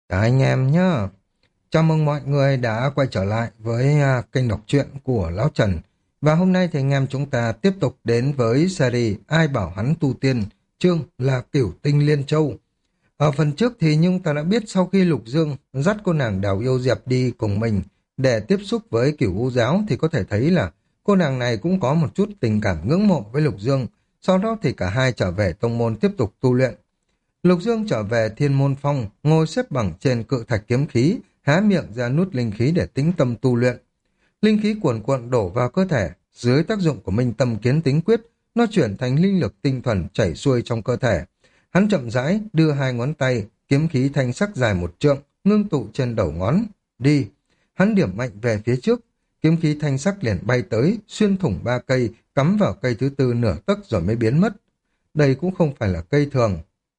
Cả anh em nhá. Chào mừng mọi người đã quay trở lại với kênh đọc truyện của Lão Trần. Và hôm nay thì anh em chúng ta tiếp tục đến với series Ai bảo hắn tu tiên, chương là Cửu Tinh Liên Châu. Ở phần trước thì chúng ta đã biết sau khi Lục Dương dắt cô nàng Đào Yêu Diệp đi cùng mình để tiếp xúc với Cửu U Giáo thì có thể thấy là cô nàng này cũng có một chút tình cảm ngưỡng mộ với Lục Dương. Sau đó thì cả hai trở về tông môn tiếp tục tu luyện. Lục Dương trở về Thiên Môn Phong, ngồi xếp bằng trên cự thạch kiếm khí, há miệng ra nút linh khí để tĩnh tâm tu luyện. Linh khí cuồn cuộn đổ vào cơ thể, dưới tác dụng của Minh Tâm Kiến Tính Quyết, nó chuyển thành linh lực tinh thuần chảy xuôi trong cơ thể. Hắn chậm rãi đưa hai ngón tay, kiếm khí thanh sắc dài một trượng, ngưng tụ trên đầu ngón. Đi! Hắn điểm mạnh về phía trước, kiếm khí thanh sắc liền bay tới, xuyên thủng ba cây, cắm vào cây thứ tư nửa tấc rồi mới biến mất. Đây cũng không phải là cây thường,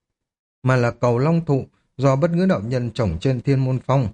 mà là cầu long thụ do bất ngữ đạo nhân trồng trên Thiên Môn Phong.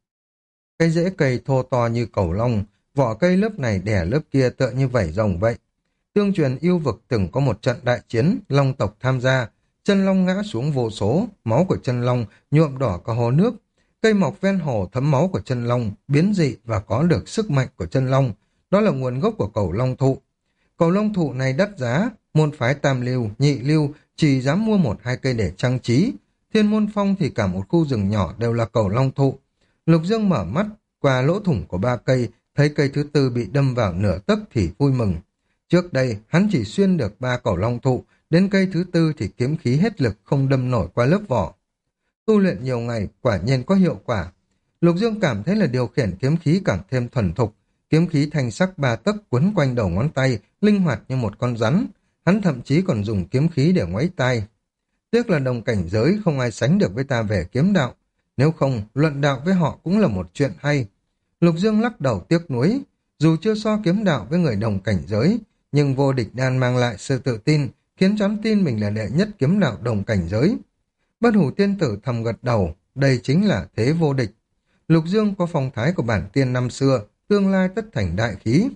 Cái rễ cây thô to như cầu long, vỏ cây lớp này đè lớp kia tựa như vảy rồng vậy. Tương truyền yêu vực từng có một trận đại chiến, long tộc tham gia, chân long ngã xuống vô số, máu của chân long nhuộm đỏ cả hồ nước. Cây mọc ven hồ thấm máu của chân long, biến dị và có được sức mạnh của chân long. Đó là nguồn gốc của cầu long thụ. Cầu long thụ này đắt giá, môn phái tam lưu, nhị lưu chỉ dám mua một hai cây để trang trí. Thiên Môn Phong thì cả một khu rừng nhỏ đều là cầu long thụ. Lục Dương mở mắt, qua lỗ thủng của ba cây, thấy cây thứ tư bị đâm vào nửa tấc thì vui mừng. Trước đây, hắn chỉ xuyên được ba cầu long thụ, đến cây thứ tư thì kiếm khí hết lực không đâm nổi qua lớp vỏ. Tu luyện nhiều ngày, quả nhiên có hiệu quả. Lục Dương cảm thấy là điều khiển kiếm khí càng thêm thuần thục, kiếm khí thanh sắc ba tấc quấn quanh đầu ngón tay, linh hoạt như một con rắn. Hắn thậm chí còn dùng kiếm khí để ngoáy tai. Tiếc là đồng cảnh giới không ai sánh được với ta về kiếm đạo. Nếu không, luận đạo với họ cũng là một chuyện hay. Lục Dương lắc đầu tiếc nuối. Dù chưa so kiếm đạo với người đồng cảnh giới, nhưng vô địch đan mang lại sự tự tin, khiến cho hắn tin mình là đệ nhất kiếm đạo đồng cảnh giới. Bất Hủ Tiên Tử thầm gật đầu, đây chính là thế vô địch. Lục Dương có phong thái của bản tiên năm xưa, tương lai tất thành đại khí.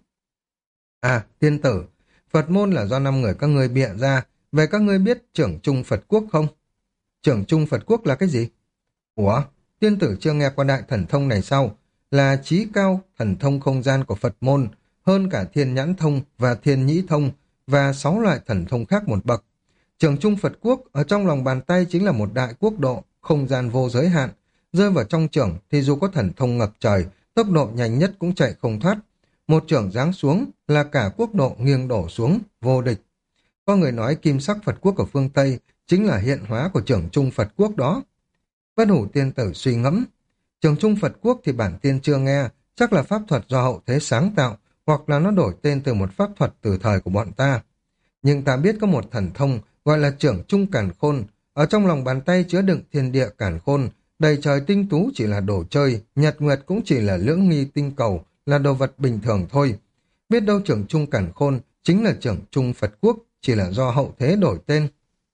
À, tiên tử, Phật môn là do năm người các ngươi bịa ra, về các ngươi biết trưởng trung Phật quốc không? Trưởng trung Phật quốc là cái gì? Ủa, tiên tử chưa nghe qua đại thần thông này sao? Là trí cao thần thông không gian của Phật môn, hơn cả thiên nhãn thông và thiên nhĩ thông, và 6 loại thần thông khác một bậc. Trưởng trung Phật quốc ở trong lòng bàn tay chính là một đại quốc độ, không gian vô giới hạn. Rơi vào trong trưởng thì dù có thần thông ngập trời, tốc độ nhanh nhất cũng chạy không thoát. Một trưởng giáng xuống là cả quốc độ nghiêng đổ xuống, vô địch. Có người nói kim sắc Phật quốc ở phương Tây chính là hiện hóa của trưởng trung Phật quốc đó. Bất Hủ Tiên Tử suy ngẫm. Trưởng trung Phật quốc thì bản tiên chưa nghe, chắc là pháp thuật do hậu thế sáng tạo, hoặc là nó đổi tên từ một pháp thuật từ thời của bọn ta. Nhưng ta biết có một thần thông gọi là trưởng trung càn khôn, ở trong lòng bàn tay chứa đựng thiên địa càn khôn, đầy trời tinh tú chỉ là đồ chơi, nhật nguyệt cũng chỉ là lưỡng nghi tinh cầu, là đồ vật bình thường thôi. Biết đâu trưởng trung càn khôn chính là trưởng trung Phật quốc, chỉ là do hậu thế đổi tên.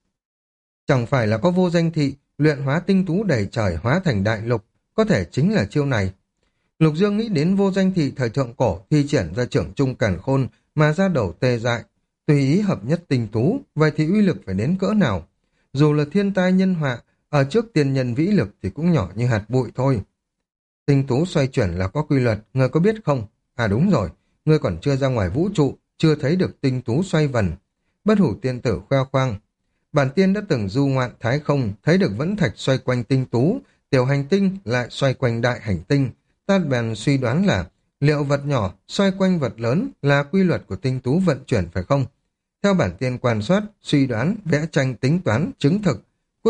Chẳng phải là có vô danh thị, luyện hóa tinh tú đầy trời hóa thành đại lục, có thể chính là chiêu này. Lục Dương nghĩ đến vô danh thị thời thượng cổ thi triển ra trưởng trung càn khôn mà ra đầu tê dại, tùy ý hợp nhất tinh tú, vậy thì uy lực phải đến cỡ nào? Dù là thiên tai nhân họa, ở trước tiên nhân vĩ lực thì cũng nhỏ như hạt bụi thôi. Tinh tú xoay chuyển là có quy luật, ngươi có biết không? À đúng rồi, ngươi còn chưa ra ngoài vũ trụ, chưa thấy được tinh tú xoay vần. Bất Hủ Tiên Tử khoe khoang. Bản tiên đã từng du ngoạn thái không, thấy được vẫn thạch xoay quanh tinh tú, tiểu hành tinh lại xoay quanh đại hành tinh. Ta bèn suy đoán là liệu vật nhỏ xoay quanh vật lớn là quy luật của tinh tú vận chuyển phải không? Theo bản tiên quan sát, suy đoán, vẽ tranh tính toán, chứng thực.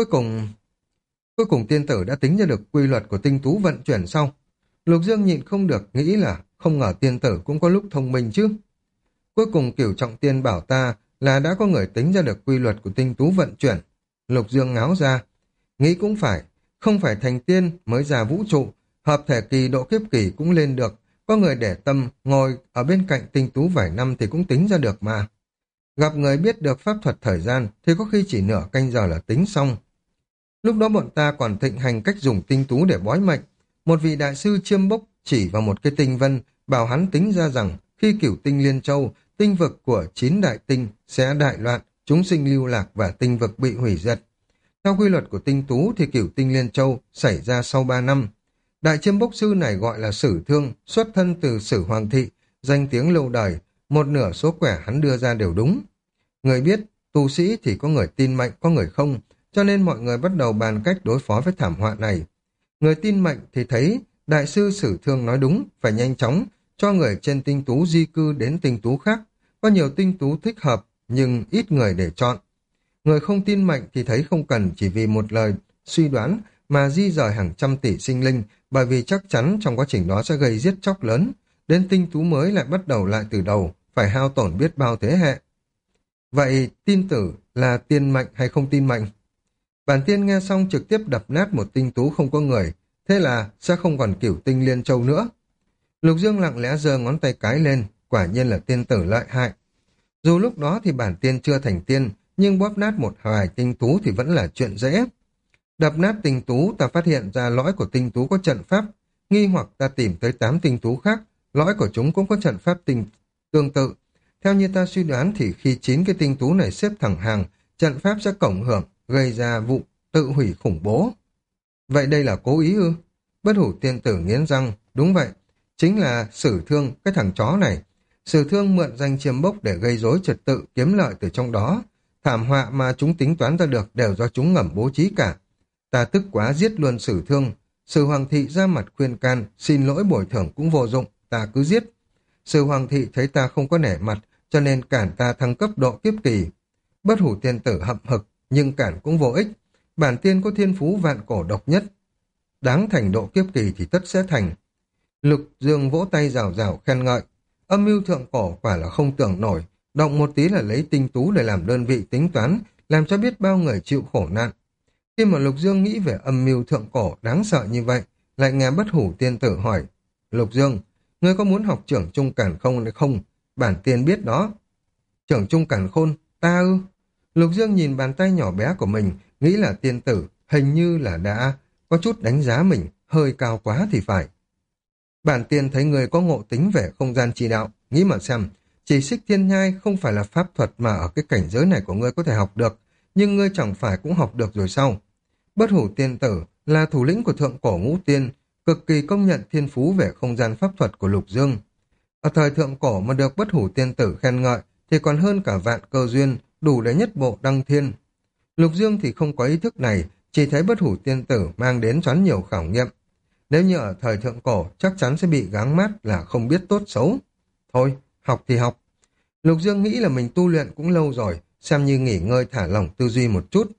Cuối cùng tiên tử đã tính ra được quy luật của tinh tú vận chuyển sau. Lục Dương nhịn không được nghĩ là không ngờ tiên tử cũng có lúc thông minh chứ. Cuối cùng Cửu Trọng Tiên bảo ta là đã có người tính ra được quy luật của tinh tú vận chuyển. Lục Dương ngáo ra. Nghĩ cũng phải, không phải thành tiên mới ra vũ trụ, hợp thể kỳ độ kiếp kỳ cũng lên được. Có người để tâm ngồi ở bên cạnh tinh tú vài năm thì cũng tính ra được mà. Gặp người biết được pháp thuật thời gian thì có khi chỉ nửa canh giờ là tính xong. Lúc đó bọn ta còn thịnh hành cách dùng tinh tú để bói mệnh. Một vị đại sư chiêm bốc chỉ vào một cái tinh vân, bảo hắn tính ra rằng khi Cửu Tinh Liên Châu, tinh vực của 9 đại tinh sẽ đại loạn, chúng sinh lưu lạc và tinh vực bị hủy diệt. Theo quy luật của tinh tú thì cửu tinh liên châu xảy ra sau 3 năm. Đại chiêm bốc sư này gọi là Sử Thương, xuất thân từ Sử Hoàng thị, danh tiếng lâu đời, một nửa số quẻ hắn đưa ra đều đúng. Người biết, tu sĩ thì có người tin mệnh, có người không, cho nên mọi người bắt đầu bàn cách đối phó với thảm họa này. Người tin mệnh thì thấy đại sư Sử Thương nói đúng, phải nhanh chóng cho người trên tinh tú di cư đến tinh tú khác. Có nhiều tinh tú thích hợp, nhưng ít người để chọn. Người không tin mệnh thì thấy không cần chỉ vì một lời suy đoán mà di rời hàng trăm tỷ sinh linh, bởi vì chắc chắn trong quá trình đó sẽ gây giết chóc lớn. Đến tinh tú mới lại bắt đầu lại từ đầu, phải hao tổn biết bao thế hệ. Vậy tin tử là tiên mệnh hay không tin mệnh? Bản tiên nghe xong trực tiếp đập nát một tinh tú không có người, thế là sẽ không còn cửu tinh liên châu nữa. Lục Dương lặng lẽ giơ ngón tay cái lên, quả nhiên là tiên tử lợi hại. Dù lúc đó thì bản tiên chưa thành tiên, nhưng bóp nát một vài tinh tú thì vẫn là chuyện dễ. Đập nát tinh tú, ta phát hiện ra lõi của tinh tú có trận pháp, nghi hoặc ta tìm tới 8 tinh tú khác, lõi của chúng cũng có trận pháp tương tự. Theo như ta suy đoán thì khi 9 cái tinh tú này xếp thẳng hàng, trận pháp sẽ cộng hưởng, gây ra vụ tự hủy khủng bố. Vậy đây là cố ý ư? Bất hủ tiên tử nghiến răng, đúng vậy, chính là Sử Thương, cái thằng chó này. Sử Thương mượn danh chiêm bốc để gây rối trật tự, kiếm lợi từ trong đó. Thảm họa mà chúng tính toán ra được đều do chúng ngầm bố trí cả. Ta tức quá giết luôn Sử Thương. Sử Hoàng thị ra mặt khuyên can, xin lỗi bồi thường cũng vô dụng, ta cứ giết. Sử Hoàng thị thấy ta không có nể mặt, cho nên cản ta thăng cấp độ kiếp kỳ. Bất hủ tiên tử hậm hực, nhưng cản cũng vô ích. Bản tiên có thiên phú vạn cổ độc nhất. Đáng thành độ kiếp kỳ thì tất sẽ thành. Lục Dương vỗ tay rào rào khen ngợi. Âm mưu thượng cổ quả là không tưởng nổi. Động một tí là lấy tinh tú để làm đơn vị tính toán, làm cho biết bao người chịu khổ nạn. Khi mà Lục Dương nghĩ về âm mưu thượng cổ đáng sợ như vậy, lại nghe bất hủ tiên tử hỏi. Lục Dương, ngươi có muốn học trưởng trung càn không hay không? Bản tiên biết đó. Trưởng trung càn khôn, ta ư? Lục Dương nhìn bàn tay nhỏ bé của mình, nghĩ là tiên tử, hình như là đã có chút đánh giá mình, hơi cao quá thì phải. Bản tiên thấy người có ngộ tính về không gian chi đạo, nghĩ mà xem, chỉ xích thiên nhai không phải là pháp thuật mà ở cái cảnh giới này của ngươi có thể học được, nhưng ngươi chẳng phải cũng học được rồi sao? Bất hủ tiên tử là thủ lĩnh của thượng cổ ngũ tiên, cực kỳ công nhận thiên phú về không gian pháp thuật của Lục Dương. Ở thời thượng cổ mà được bất hủ tiên tử khen ngợi thì còn hơn cả vạn cơ duyên, đủ để nhất bộ đăng thiên. Lục Dương thì không có ý thức này, chỉ thấy bất hủ tiên tử mang đến choán nhiều khảo nghiệm. Nếu như ở thời thượng cổ, chắc chắn sẽ bị gáng mát là không biết tốt xấu. Thôi, học thì học. Lục Dương nghĩ là mình tu luyện cũng lâu rồi, xem như nghỉ ngơi thả lỏng tư duy một chút.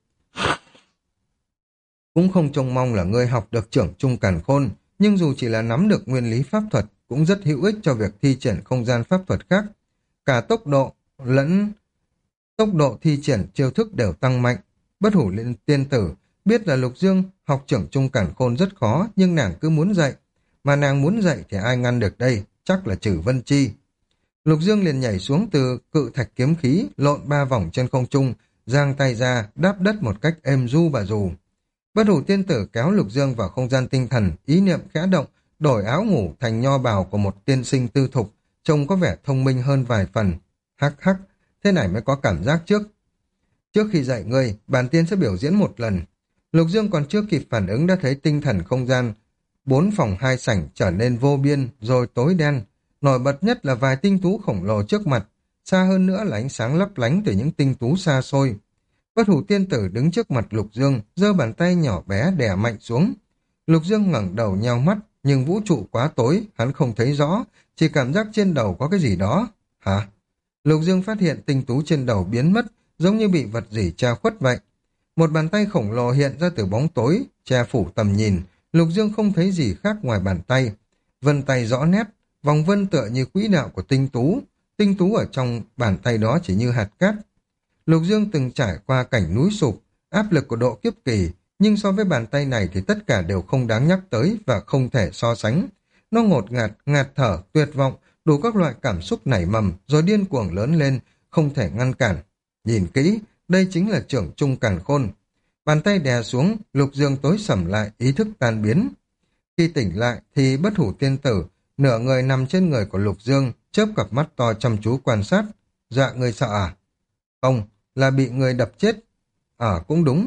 Cũng không trông mong là ngươi học được trưởng trung càn khôn, nhưng dù chỉ là nắm được nguyên lý pháp thuật, cũng rất hữu ích cho việc thi triển không gian pháp thuật khác. Cả tốc độ lẫn tốc độ thi triển chiêu thức đều tăng mạnh. Bất hủ liên tiên tử biết là Lục Dương học trưởng trung càn khôn rất khó, nhưng nàng cứ muốn dạy. Mà nàng muốn dạy thì ai ngăn được đây, chắc là Trử Vân Chi. Lục Dương liền nhảy xuống từ cự thạch kiếm khí, lộn 3 vòng trên không trung, giang tay ra, đáp đất một cách êm du bà dù. Bất hủ tiên tử kéo Lục Dương vào không gian tinh thần, ý niệm khẽ động, đổi áo ngủ thành nho bào của một tiên sinh tư thục, trông có vẻ thông minh hơn vài phần. Hắc hắc, thế này mới có cảm giác trước. Trước khi dạy ngươi, bản tiên sẽ biểu diễn một lần. Lục Dương còn chưa kịp phản ứng đã thấy tinh thần không gian 4 phòng 2 sảnh trở nên vô biên rồi tối đen. Nổi bật nhất là vài tinh tú khổng lồ trước mặt, xa hơn nữa là ánh sáng lấp lánh từ những tinh tú xa xôi. Bất hủ tiên tử đứng trước mặt Lục Dương, giơ bàn tay nhỏ bé đè mạnh xuống. Lục Dương ngẩng đầu nheo mắt, nhưng vũ trụ quá tối, hắn không thấy rõ, chỉ cảm giác trên đầu có cái gì đó. Hả? Lục Dương phát hiện tinh tú trên đầu biến mất, giống như bị vật gì che khuất vậy. Một bàn tay khổng lồ hiện ra từ bóng tối, che phủ tầm nhìn. Lục Dương không thấy gì khác ngoài bàn tay. Vân tay rõ nét, vòng vân tựa như quỹ đạo của tinh tú. Tinh tú ở trong bàn tay đó chỉ như hạt cát. Lục Dương từng trải qua cảnh núi sụp, áp lực của độ kiếp kỳ, nhưng so với bàn tay này thì tất cả đều không đáng nhắc tới và không thể so sánh. Nó ngột ngạt, ngạt thở, tuyệt vọng, đủ các loại cảm xúc nảy mầm, rồi điên cuồng lớn lên, không thể ngăn cản. Nhìn kỹ, đây chính là trưởng trung càn khôn. Bàn tay đè xuống, Lục Dương tối sầm lại, ý thức tan biến. Khi tỉnh lại thì bất hủ tiên tử, nửa người nằm trên người của Lục Dương, chớp cặp mắt to chăm chú quan sát. Dạ, người sợ à? Không, là bị người đập chết. Cũng đúng,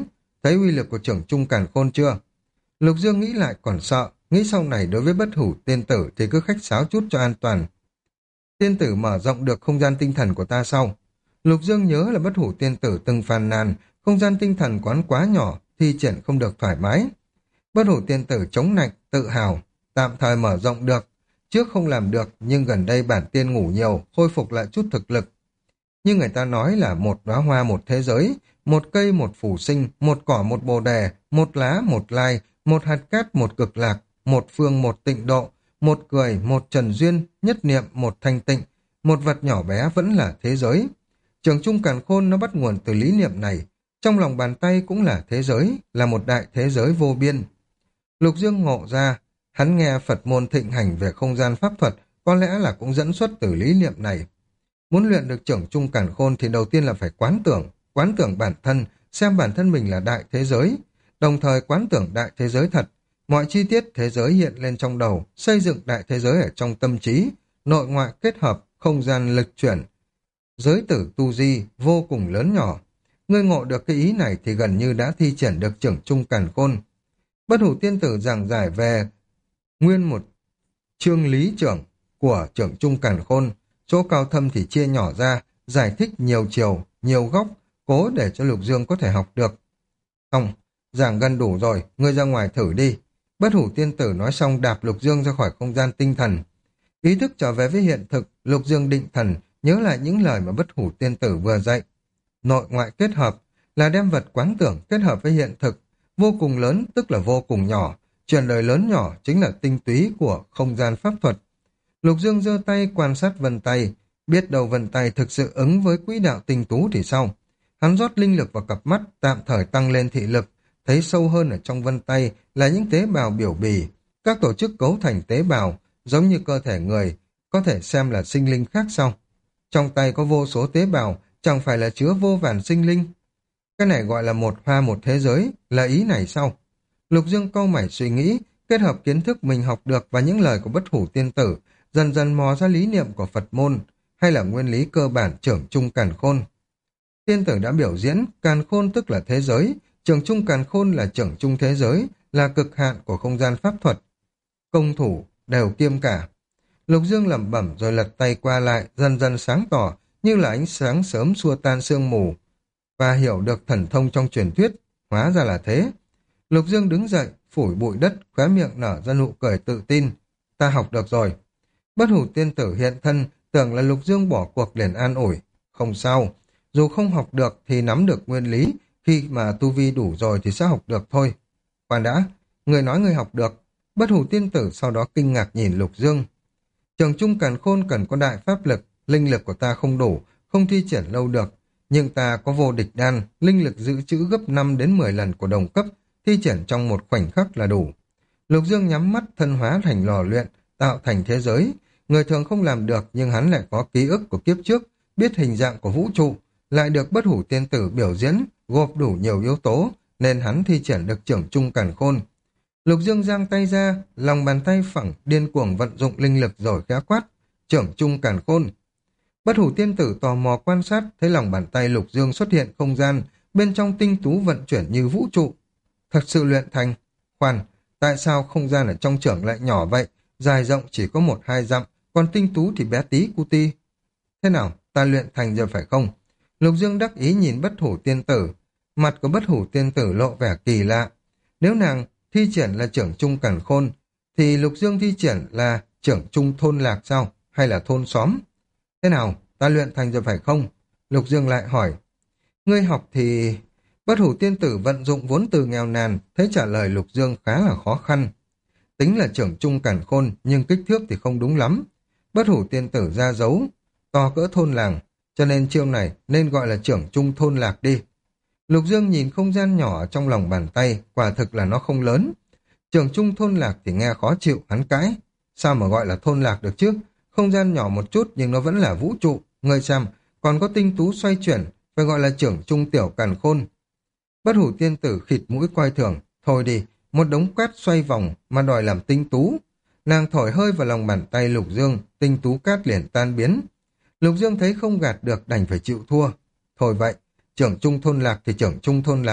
thấy uy lực của trưởng trung càn khôn chưa? Lục Dương nghĩ lại còn sợ, nghĩ sau này đối với bất hủ tiên tử thì cứ khách sáo chút cho an toàn. Tiên tử mở rộng được không gian tinh thần của ta sau. Lục Dương nhớ là bất hủ tiên tử từng phàn nàn, không gian tinh thần quán quá nhỏ, thi triển không được thoải mái. Bất hủ tiên tử chống nạnh, tự hào, tạm thời mở rộng được. Trước không làm được, nhưng gần đây bản tiên ngủ nhiều, khôi phục lại chút thực lực. Nhưng người ta nói là một đóa hoa một thế giới, một cây một phù sinh, một cỏ một bồ đề, một lá một lai, một hạt cát một cực lạc, một phương một tịnh độ, một cười một trần duyên, nhất niệm một thanh tịnh, một vật nhỏ bé vẫn là thế giới. Trường Trung Càn Khôn nó bắt nguồn từ lý niệm này, trong lòng bàn tay cũng là thế giới, là một đại thế giới vô biên. Lục Dương ngộ ra, hắn nghe Phật môn thịnh hành về không gian pháp thuật, có lẽ là cũng dẫn xuất từ lý niệm này. Muốn luyện được trưởng trung càn khôn thì đầu tiên là phải quán tưởng bản thân, xem bản thân mình là đại thế giới, đồng thời quán tưởng đại thế giới thật. Mọi chi tiết thế giới hiện lên trong đầu, xây dựng đại thế giới ở trong tâm trí, nội ngoại kết hợp, không gian lực chuyển. Giới tử tu di vô cùng lớn nhỏ. Ngươi ngộ được cái ý này thì gần như đã thi triển được trưởng trung càn khôn. Bất hủ tiên tử giảng giải về nguyên một chương lý trưởng của trưởng trung càn khôn, chỗ cao thâm thì chia nhỏ ra, giải thích nhiều chiều, nhiều góc, cố để cho Lục Dương có thể học được. Xong, giảng gần đủ rồi, ngươi ra ngoài thử đi. Bất hủ tiên tử nói xong đạp Lục Dương ra khỏi không gian tinh thần. Ý thức trở về với hiện thực, Lục Dương định thần, nhớ lại những lời mà bất hủ tiên tử vừa dạy. Nội ngoại kết hợp là đem vật quán tưởng kết hợp với hiện thực, vô cùng lớn tức là vô cùng nhỏ, chuyển đời lớn nhỏ chính là tinh túy của không gian pháp thuật. Lục Dương giơ tay quan sát vân tay, biết đầu vân tay thực sự ứng với quỹ đạo tinh tú thì sao? Hắn rót linh lực vào cặp mắt, tạm thời tăng lên thị lực, thấy sâu hơn ở trong vân tay là những tế bào biểu bì, các tổ chức cấu thành tế bào, giống như cơ thể người, có thể xem là sinh linh khác sao? Trong tay có vô số tế bào, chẳng phải là chứa vô vàn sinh linh? Cái này gọi là một hoa một thế giới, là ý này sao? Lục Dương cau mày suy nghĩ, kết hợp kiến thức mình học được và những lời của bất hủ tiên tử, dần dần mò ra lý niệm của Phật môn, hay là nguyên lý cơ bản trưởng trung càn khôn. Tiên tử đã biểu diễn, càn khôn tức là thế giới, trưởng trung càn khôn là trưởng trung thế giới, là cực hạn của không gian pháp thuật. Công thủ đều kiêm cả. Lục Dương lẩm bẩm rồi lật tay qua lại, dần dần sáng tỏ, như là ánh sáng sớm xua tan sương mù, và hiểu được thần thông trong truyền thuyết, hóa ra là thế. Lục Dương đứng dậy, phủi bụi đất, khóe miệng nở ra nụ cười tự tin. Ta học được rồi. Bất hủ tiên tử hiện thân, tưởng là Lục Dương bỏ cuộc liền an ủi. Không sao, dù không học được thì nắm được nguyên lý, khi mà tu vi đủ rồi thì sẽ học được thôi. Khoan đã, người nói người học được. Bất hủ tiên tử sau đó kinh ngạc nhìn Lục Dương. Trường trung càn khôn cần có đại pháp lực, linh lực của ta không đủ, không thi triển lâu được. Nhưng ta có vô địch đan, linh lực dự trữ gấp 5 đến 10 lần của đồng cấp, thi triển trong một khoảnh khắc là đủ. Lục Dương nhắm mắt thân hóa thành lò luyện, tạo thành thế giới. Người thường không làm được nhưng hắn lại có ký ức của kiếp trước, biết hình dạng của vũ trụ, lại được bất hủ tiên tử biểu diễn, gộp đủ nhiều yếu tố, nên hắn thi triển được trưởng trung càn khôn. Lục Dương giang tay ra, lòng bàn tay phẳng điên cuồng vận dụng linh lực rồi khẽ quát, trưởng trung càn khôn. Bất hủ tiên tử tò mò quan sát, thấy lòng bàn tay Lục Dương xuất hiện không gian, bên trong tinh tú vận chuyển như vũ trụ. Thật sự luyện thành. Khoan, tại sao không gian ở trong trưởng lại nhỏ vậy, dài rộng chỉ có 1-2 dặm, còn tinh tú thì bé tí cuti. Thế nào, ta luyện thành rồi phải không? Lục Dương đắc ý nhìn bất hủ tiên tử. Mặt của bất hủ tiên tử lộ vẻ kỳ lạ. Nếu nàng thi triển là trưởng trung càn khôn, thì Lục Dương thi triển là trưởng trung thôn lạc sao? Hay là thôn xóm? Thế nào, ta luyện thành rồi phải không? Lục Dương lại hỏi. Ngươi học thì... Bất hủ tiên tử vận dụng vốn từ nghèo nàn, thấy trả lời Lục Dương khá là khó khăn. Tính là trưởng trung càn khôn, nhưng kích thước thì không đúng lắm. Bất hủ tiên tử ra dấu, to cỡ thôn làng, cho nên chiêu này nên gọi là trưởng trung thôn lạc đi. Lục Dương nhìn không gian nhỏ trong lòng bàn tay, quả thực là nó không lớn. Trưởng trung thôn lạc thì nghe khó chịu, hắn cãi. Sao mà gọi là thôn lạc được chứ? Không gian nhỏ một chút nhưng nó vẫn là vũ trụ. Ngươi xem, còn có tinh tú xoay chuyển, phải gọi là trưởng trung tiểu càn khôn. Bất hủ tiên tử khịt mũi coi thường. Thôi đi, một đống cát xoay vòng mà đòi làm tinh tú. Nàng thổi hơi vào lòng bàn tay Lục Dương, tinh tú cát liền tan biến. Lục Dương thấy không gạt được đành phải chịu thua. Thôi vậy, trưởng trung thôn lạc thì trưởng trung thôn lạc,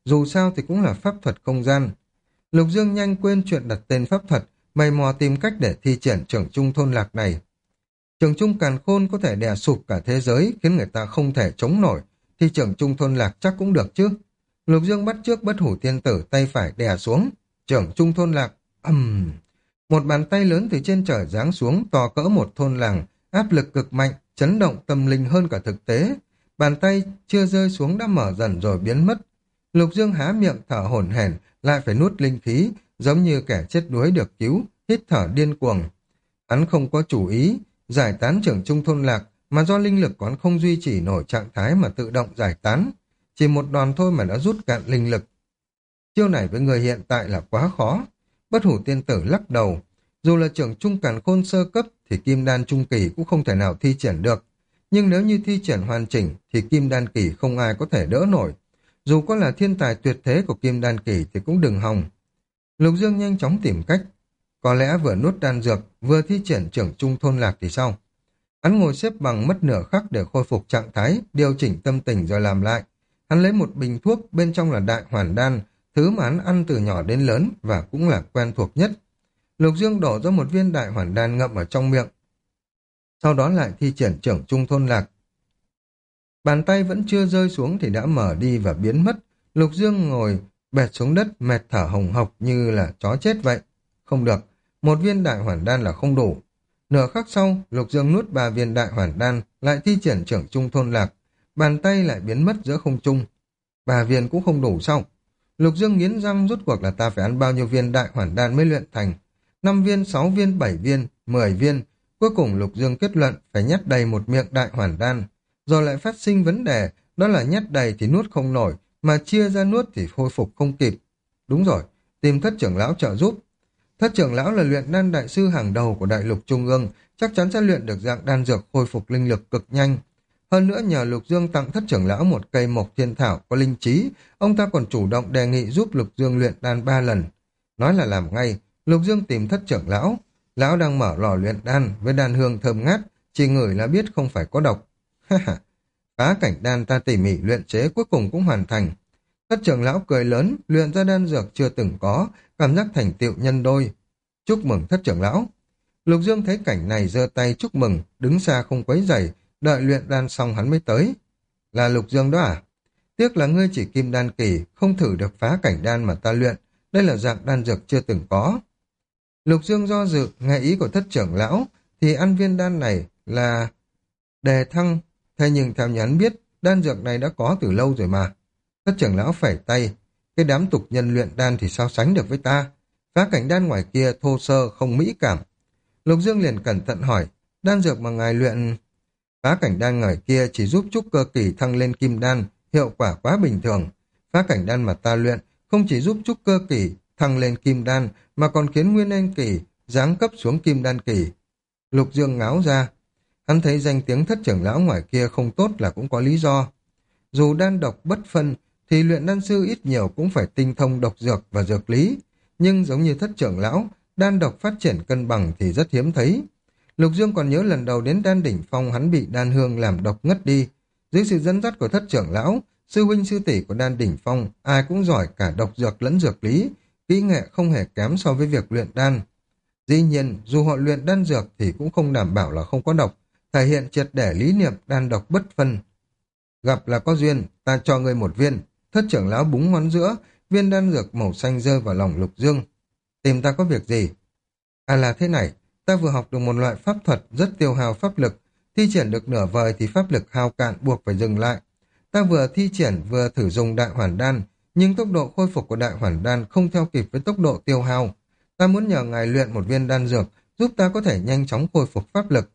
dù sao thì cũng là pháp thuật không gian. Lục Dương nhanh quên chuyện đặt tên pháp thuật, mày mò tìm cách để thi triển trưởng trung thôn lạc này. Trưởng trung càn khôn có thể đè sụp cả thế giới, khiến người ta không thể chống nổi, thì trưởng trung thôn lạc chắc cũng được chứ. Lục Dương bắt trước bất hủ tiên tử, tay phải đè xuống. Trưởng trung thôn lạc, một bàn tay lớn từ trên trời giáng xuống, to cỡ một thôn làng, áp lực cực mạnh, chấn động tâm linh hơn cả thực tế. Bàn tay chưa rơi xuống đã mở dần rồi biến mất. Lục Dương há miệng thở hổn hển, lại phải nuốt linh khí, giống như kẻ chết đuối được cứu, hít thở điên cuồng. Hắn không có chủ ý giải tán trưởng trung thôn lạc, mà do linh lực của hắn không duy trì nổi trạng thái mà tự động giải tán. Chỉ một đòn thôi mà đã rút cạn linh lực. Chiêu này với người hiện tại là quá khó. Bất hủ tiên tử lắc đầu. Dù là trưởng trung càn khôn sơ cấp thì kim đan trung kỳ cũng không thể nào thi triển được. Nhưng nếu như thi triển hoàn chỉnh thì kim đan kỳ không ai có thể đỡ nổi. Dù có là thiên tài tuyệt thế của kim đan kỳ thì cũng đừng hòng. Lục Dương nhanh chóng tìm cách. Có lẽ vừa nuốt đan dược, vừa thi triển trưởng trung thôn lạc thì sao? Hắn ngồi xếp bằng mất nửa khắc để khôi phục trạng thái, điều chỉnh tâm tình rồi làm lại. Hắn lấy một bình thuốc, bên trong là đại hoàn đan, thứ mà hắn ăn từ nhỏ đến lớn và cũng là quen thuộc nhất. Lục Dương đổ ra một viên đại hoàn đan ngậm ở trong miệng. Sau đó lại thi triển trưởng trung thôn lạc. Bàn tay vẫn chưa rơi xuống thì đã mở đi và biến mất. Lục Dương ngồi bệt xuống đất, mệt thở hồng hộc như là chó chết vậy. Không được, một viên đại hoàn đan là không đủ. Nửa khắc sau, Lục Dương nuốt 3 viên đại hoàn đan, lại thi triển trưởng trung thôn lạc. Bàn tay lại biến mất giữa không trung. 3 viên cũng không đủ sao? Lục Dương nghiến răng, rốt cuộc là ta phải ăn bao nhiêu viên đại hoàn đan mới luyện thành. 5 viên, 6 viên, 7 viên, 10 viên. Cuối cùng Lục Dương kết luận phải nhét đầy một miệng đại hoàn đan. Rồi lại phát sinh vấn đề, đó là nhét đầy thì nuốt không nổi, mà chia ra nuốt thì khôi phục không kịp. Đúng rồi, tìm thất trưởng lão trợ giúp. Thất trưởng lão là luyện đan đại sư hàng đầu của đại lục trung ương, chắc chắn sẽ luyện được dạng đan dược khôi phục linh lực cực nhanh. Hơn nữa nhờ Lục Dương tặng thất trưởng lão một cây mộc thiên thảo có linh trí, ông ta còn chủ động đề nghị giúp Lục Dương luyện đan 3 lần. Nói là làm ngay, Lục Dương tìm thất trưởng lão. Lão đang mở lò luyện đan với đan hương thơm ngát, chỉ ngửi là biết không phải có độc. Ha ha, phá cảnh đan ta tỉ mỉ luyện chế cuối cùng cũng hoàn thành. Thất trưởng lão cười lớn, luyện ra đan dược chưa từng có, cảm giác thành tựu nhân đôi. Chúc mừng thất trưởng lão. Lục Dương thấy cảnh này giơ tay chúc mừng, đứng xa không quấy rầy, đợi luyện đan xong hắn mới tới. Là Lục Dương đó à? Tiếc là ngươi chỉ kim đan kỳ, không thử được phá cảnh đan mà ta luyện, đây là dạng đan dược chưa từng có. Lục Dương do dự, nghe ý của thất trưởng lão, thì ăn viên đan này là đề thăng, thế nhưng theo như hắn biết, đan dược này đã có từ lâu rồi mà. Thất trưởng lão phẩy tay, cái đám tục nhân luyện đan thì sao sánh được với ta, phá cảnh đan ngoài kia thô sơ không mỹ cảm. Lục Dương liền cẩn thận hỏi, đan dược mà ngài luyện... Phá cảnh đan ngoài kia chỉ giúp trúc cơ kỳ thăng lên kim đan, hiệu quả quá bình thường. Phá cảnh đan mà ta luyện không chỉ giúp trúc cơ kỳ thăng lên kim đan, mà còn khiến nguyên anh kỳ giáng cấp xuống kim đan kỳ. Lục Dương ngáo ra, hắn thấy danh tiếng thất trưởng lão ngoài kia không tốt là cũng có lý do. Dù đan độc bất phân, thì luyện đan sư ít nhiều cũng phải tinh thông độc dược và dược lý, nhưng giống như thất trưởng lão, đan độc phát triển cân bằng thì rất hiếm thấy. Lục Dương còn nhớ lần đầu đến đan đỉnh phong hắn bị đan hương làm độc ngất đi. Dưới sự dẫn dắt của thất trưởng lão, sư huynh sư tỷ của đan đỉnh phong, ai cũng giỏi cả độc dược lẫn dược lý, kỹ nghệ không hề kém so với việc luyện đan. Dĩ nhiên, dù họ luyện đan dược thì cũng không đảm bảo là không có độc, thể hiện triệt để lý niệm đan độc bất phân. Gặp là có duyên, ta cho ngươi một viên. Thất trưởng lão búng ngón giữa, viên đan dược màu xanh rơi vào lòng Lục Dương. Tìm ta có việc gì? À là thế này, ta vừa học được một loại pháp thuật rất tiêu hao pháp lực, thi triển được nửa vời thì pháp lực hao cạn buộc phải dừng lại. Ta vừa thi triển vừa thử dùng đại hoàn đan, nhưng tốc độ khôi phục của đại hoàn đan không theo kịp với tốc độ tiêu hao. Ta muốn nhờ ngài luyện một viên đan dược, giúp ta có thể nhanh chóng khôi phục pháp lực.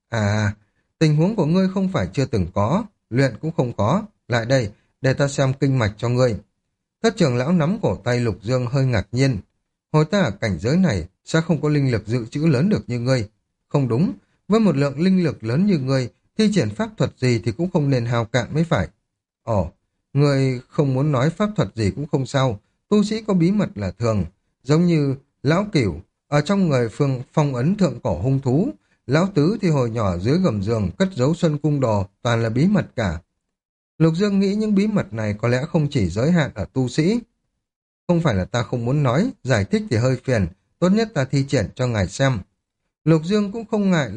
À, tình huống của ngươi không phải chưa từng có, luyện cũng không có. Lại đây, để ta xem kinh mạch cho ngươi. Thất trưởng lão nắm cổ tay Lục Dương hơi ngạc nhiên. Hồi ta ở cảnh giới này, sẽ không có linh lực dự trữ lớn được như ngươi. Không đúng, với một lượng linh lực lớn như ngươi, thi triển pháp thuật gì thì cũng không nên hao cạn mới phải. Ồ, ngươi không muốn nói pháp thuật gì cũng không sao, tu sĩ có bí mật là thường. Giống như lão Cửu, ở trong người phương phong ấn thượng cổ hung thú, lão Tứ thì hồi nhỏ dưới gầm giường cất giấu xuân cung đồ, toàn là bí mật cả. Lục Dương nghĩ những bí mật này có lẽ không chỉ giới hạn ở tu sĩ. Không phải là ta không muốn nói, giải thích thì hơi phiền, tốt nhất ta thi triển cho ngài xem. Lục Dương cũng không ngại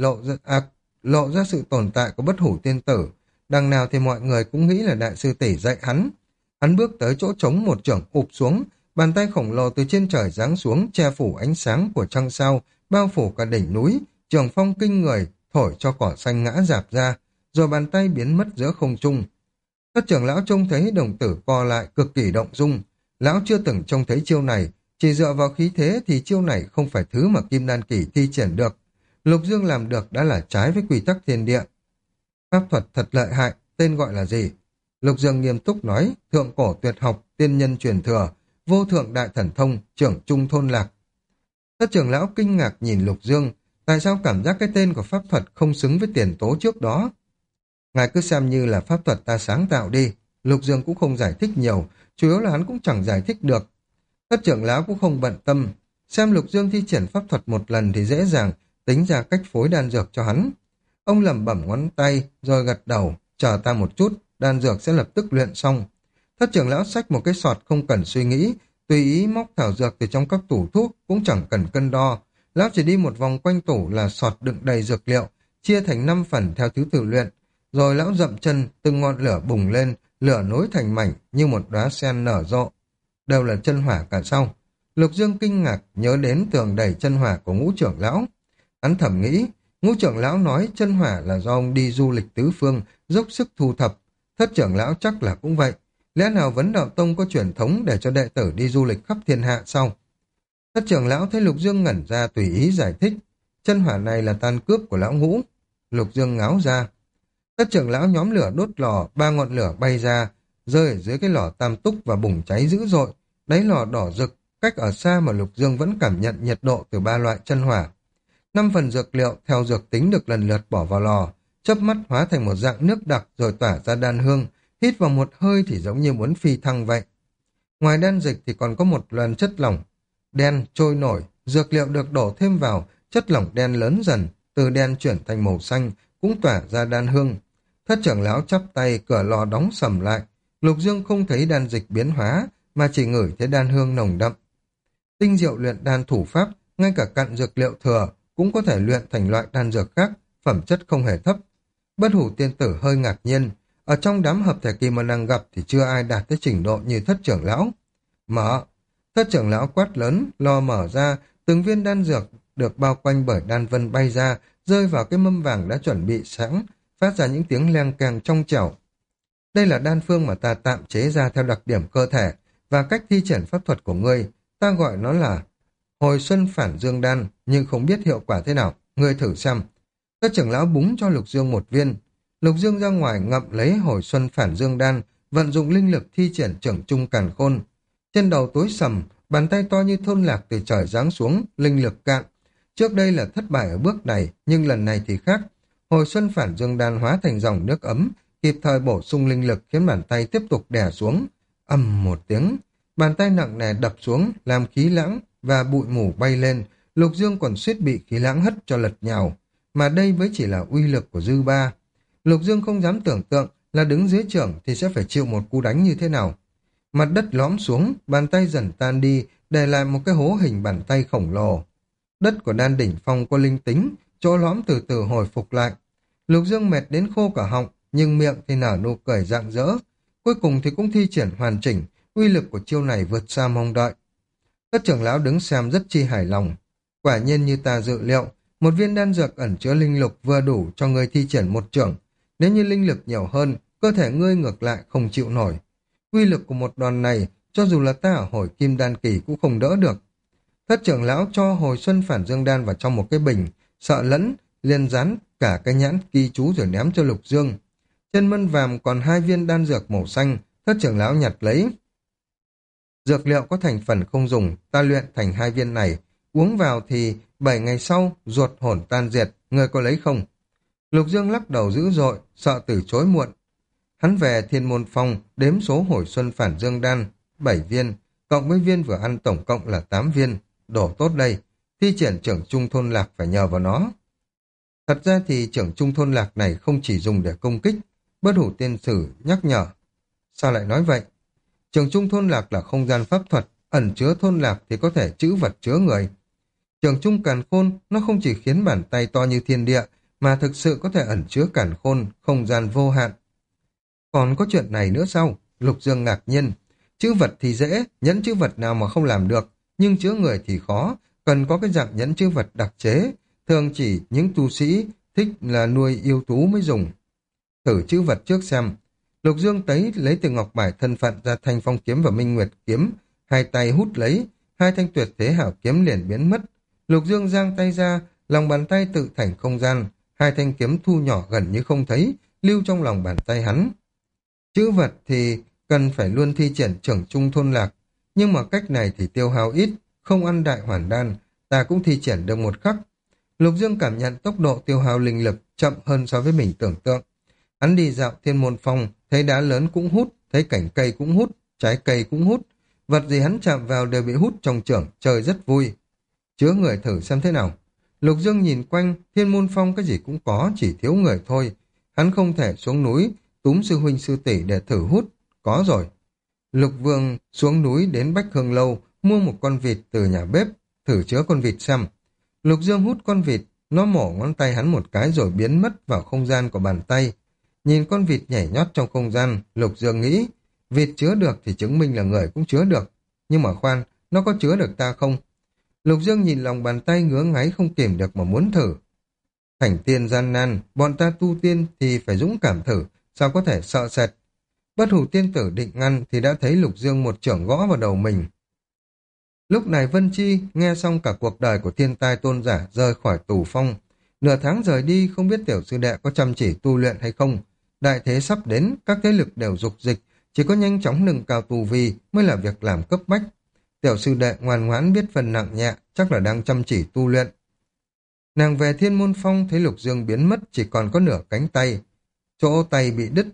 lộ ra sự tồn tại của bất hủ tiên tử. Đằng nào thì mọi người cũng nghĩ là đại sư tỷ dạy hắn. Hắn bước tới chỗ trống một chưởng ụp xuống, bàn tay khổng lồ từ trên trời giáng xuống che phủ ánh sáng của trăng sao, bao phủ cả đỉnh núi, trường phong kinh người, thổi cho cỏ xanh ngã rạp ra, rồi bàn tay biến mất giữa không trung. Các trưởng lão trông thấy đồng tử co lại cực kỳ động dung. Lão chưa từng trông thấy chiêu này, chỉ dựa vào khí thế thì chiêu này không phải thứ mà Kim Đan Kỳ thi triển được. Lục Dương làm được đã là trái với quy tắc thiên địa. Pháp thuật thật lợi hại, tên gọi là gì? Lục Dương nghiêm túc nói, thượng cổ tuyệt học, tiên nhân truyền thừa, vô thượng đại thần thông, trưởng trung thôn lạc. Các trưởng lão kinh ngạc nhìn Lục Dương, tại sao cảm giác cái tên của pháp thuật không xứng với tiền tố trước đó? Ngài cứ xem như là pháp thuật ta sáng tạo đi. Lục Dương cũng không giải thích nhiều, chủ yếu là hắn cũng chẳng giải thích được. Các trưởng lão cũng không bận tâm. Xem Lục Dương thi triển pháp thuật một lần thì dễ dàng tính ra cách phối đan dược cho hắn. Ông lẩm bẩm ngón tay, rồi gật đầu, chờ ta một chút, đan dược sẽ lập tức luyện xong. Thất trưởng lão xách một cái sọt không cần suy nghĩ, tùy ý móc thảo dược từ trong các tủ thuốc, cũng chẳng cần cân đo. Lão chỉ đi một vòng quanh tủ là sọt đựng đầy dược liệu, chia thành 5 phần theo thứ tự luyện. Rồi lão dậm chân, từng ngọn lửa bùng lên, lửa nối thành mảnh như một đóa sen nở rộ. Đều là chân hỏa cả sau. Lục Dương kinh ngạc nhớ đến tường đầy chân hỏa của Ngũ trưởng lão. Hắn thầm nghĩ, Ngũ trưởng lão nói chân hỏa là do ông đi du lịch tứ phương, dốc sức thu thập. Thất trưởng lão chắc là cũng vậy. Lẽ nào Vấn Đạo Tông có truyền thống để cho đệ tử đi du lịch khắp thiên hạ sao? Thất trưởng lão thấy Lục Dương ngẩn ra tùy ý giải thích. Chân hỏa này là tàn cướp của lão Ngũ. Lục Dương ngáo ra. Thất trưởng lão nhóm lửa đốt lò, 3 ngọn lửa bay ra, rơi ở dưới cái lò tam túc và bùng cháy dữ dội. Đáy lò đỏ rực, cách ở xa mà Lục Dương vẫn cảm nhận nhiệt độ từ 3 loại chân hỏa. 5 phần dược liệu theo dược tính được lần lượt bỏ vào lò, chớp mắt hóa thành một dạng nước đặc rồi tỏa ra đan hương, hít vào một hơi thì giống như muốn phi thăng vậy. Ngoài đan dịch thì còn có một lần chất lỏng đen trôi nổi, dược liệu được đổ thêm vào, chất lỏng đen lớn dần, từ đen chuyển thành màu xanh, cũng tỏa ra đan hương. Thất trưởng lão chắp tay, cửa lò đóng sầm lại. Lục Dương không thấy đan dịch biến hóa, mà chỉ ngửi thấy đan hương nồng đậm. Tinh diệu luyện đan thủ pháp, ngay cả cặn dược liệu thừa cũng có thể luyện thành loại đan dược khác, phẩm chất không hề thấp. Bất hủ tiên tử hơi ngạc nhiên, ở trong đám hợp thể kỳ mà nàng gặp thì chưa ai đạt tới trình độ như thất trưởng lão. Mở! Thất trưởng lão quát lớn, lò mở ra, từng viên đan dược được bao quanh bởi đan vân bay ra, rơi vào cái mâm vàng đã chuẩn bị sẵn, phát ra những tiếng leng keng trong trẻo. Đây là đan phương mà ta tạm chế ra theo đặc điểm cơ thể và cách thi triển pháp thuật của ngươi. Ta gọi nó là hồi xuân phản dương đan, nhưng không biết hiệu quả thế nào. Ngươi thử xem. Các trưởng lão búng cho Lục Dương một viên. Lục Dương ra ngoài ngậm lấy hồi xuân phản dương đan, vận dụng linh lực thi triển trưởng trung càn khôn. Trên đầu tối sầm, bàn tay to như thôn lạc từ trời giáng xuống, linh lực cạn. Trước đây là thất bại ở bước này, nhưng lần này thì khác. Hồi xuân phản dương đan hóa thành dòng nước ấm, kịp thời bổ sung linh lực khiến bàn tay tiếp tục đè xuống. Ầm một tiếng, bàn tay nặng nề đập xuống, làm khí lãng và bụi mù bay lên. Lục Dương còn suýt bị khí lãng hất cho lật nhào, mà đây mới chỉ là uy lực của dư ba. Lục Dương không dám tưởng tượng là đứng dưới trưởng thì sẽ phải chịu một cú đánh như thế nào. Mặt đất lõm xuống, bàn tay dần tan đi, để lại một cái hố hình bàn tay khổng lồ. Đất của đan đỉnh phong có linh tính, chỗ lõm từ từ hồi phục lại. Lục Dương mệt đến khô cả họng, nhưng miệng thì nở nụ cười rạng rỡ. Cuối cùng thì cũng thi triển hoàn chỉnh, uy lực của chiêu này vượt xa mong đợi. Các trưởng lão đứng xem rất chi hài lòng. Quả nhiên như ta dự liệu, một viên đan dược ẩn chứa linh lực vừa đủ cho ngươi thi triển một chưởng. Nếu như linh lực nhiều hơn, cơ thể ngươi ngược lại không chịu nổi. Uy lực của một đòn này, cho dù là ta ở hồi kim đan kỳ cũng không đỡ được. Thất trưởng lão cho hồi xuân phản dương đan vào trong một cái bình, sợ lẫn, liền dán cả cái nhãn ghi chú rồi ném cho Lục Dương. Trên mân vàm còn 2 viên đan dược màu xanh, thất trưởng lão nhặt lấy. Dược liệu có thành phần không dùng, ta luyện thành 2 viên này, uống vào thì 7 ngày sau, ruột hồn tan diệt, ngươi có lấy không? Lục Dương lắc đầu dữ dội, sợ từ chối muộn. Hắn về Thiên Môn Phong, đếm số hồi xuân phản dương đan, 7 viên, cộng với viên vừa ăn tổng cộng là 8 viên. Đổ tốt đây, thi triển trưởng trung thôn lạc phải nhờ vào nó. Thật ra thì trưởng trung thôn lạc này không chỉ dùng để công kích, Bất hủ tiên sử nhắc nhở. Sao lại nói vậy? Trường trung thôn lạc là không gian pháp thuật, ẩn chứa thôn lạc thì có thể trữ vật chứa người. Trường trung càn khôn, nó không chỉ khiến bàn tay to như thiên địa, mà thực sự có thể ẩn chứa càn khôn, không gian vô hạn. Còn có chuyện này nữa sao? Lục Dương ngạc nhiên. Chữ vật thì dễ, nhẫn chữ vật nào mà không làm được, nhưng chứa người thì khó, cần có cái dạng nhẫn chữ vật đặc chế, thường chỉ những tu sĩ thích là nuôi yêu thú mới dùng. Thử chữ vật trước xem. Lục Dương lấy từ ngọc bài thân phận ra Thanh Phong kiếm và Minh Nguyệt kiếm, hai tay hút lấy, hai thanh tuyệt thế hảo kiếm liền biến mất. Lục Dương giang tay ra, lòng bàn tay tự thành không gian, hai thanh kiếm thu nhỏ gần như không thấy, lưu trong lòng bàn tay hắn. Chữ vật thì cần phải luôn thi triển trưởng trung thôn lạc, nhưng mà cách này thì tiêu hao ít, không ăn đại hoàn đan, ta cũng thi triển được một khắc. Lục Dương cảm nhận tốc độ tiêu hao linh lực chậm hơn so với mình tưởng tượng. Hắn đi dạo Thiên Môn Phong, thấy đá lớn cũng hút, thấy cảnh cây cũng hút, trái cây cũng hút, vật gì hắn chạm vào đều bị hút trong chưởng, chơi rất vui. Chứa người thử xem thế nào. Lục Dương nhìn quanh, Thiên Môn Phong cái gì cũng có, chỉ thiếu người thôi. Hắn không thể xuống núi, túm sư huynh sư tỷ để thử hút. Có rồi. Lục Vương xuống núi đến Bách Hương Lâu, mua một con vịt từ nhà bếp, thử chứa con vịt xem. Lục Dương hút con vịt, nó mổ ngón tay hắn một cái rồi biến mất vào không gian của bàn tay. Nhìn con vịt nhảy nhót trong không gian, Lục Dương nghĩ, vịt chứa được thì chứng minh là người cũng chứa được. Nhưng mà khoan, nó có chứa được ta không? Lục Dương nhìn lòng bàn tay ngứa ngáy không kìm được mà muốn thử. Thành tiên gian nan, bọn ta tu tiên thì phải dũng cảm thử, sao có thể sợ sệt. Bất hủ tiên tử định ngăn thì đã thấy Lục Dương một chưởng gõ vào đầu mình. Lúc này Vân Chi nghe xong cả cuộc đời của thiên tai tôn giả rời khỏi tù phong. Nửa tháng rời đi không biết tiểu sư đệ có chăm chỉ tu luyện hay không. Đại thế sắp đến, các thế lực đều dục dịch, chỉ có nhanh chóng nâng cao tu vi mới là việc làm cấp bách. Tiểu sư đệ ngoan ngoãn biết phần nặng nhẹ, chắc là đang chăm chỉ tu luyện. Nàng về Thiên Môn Phong thấy Lục Dương biến mất chỉ còn có nửa cánh tay. Chỗ tay bị đứt,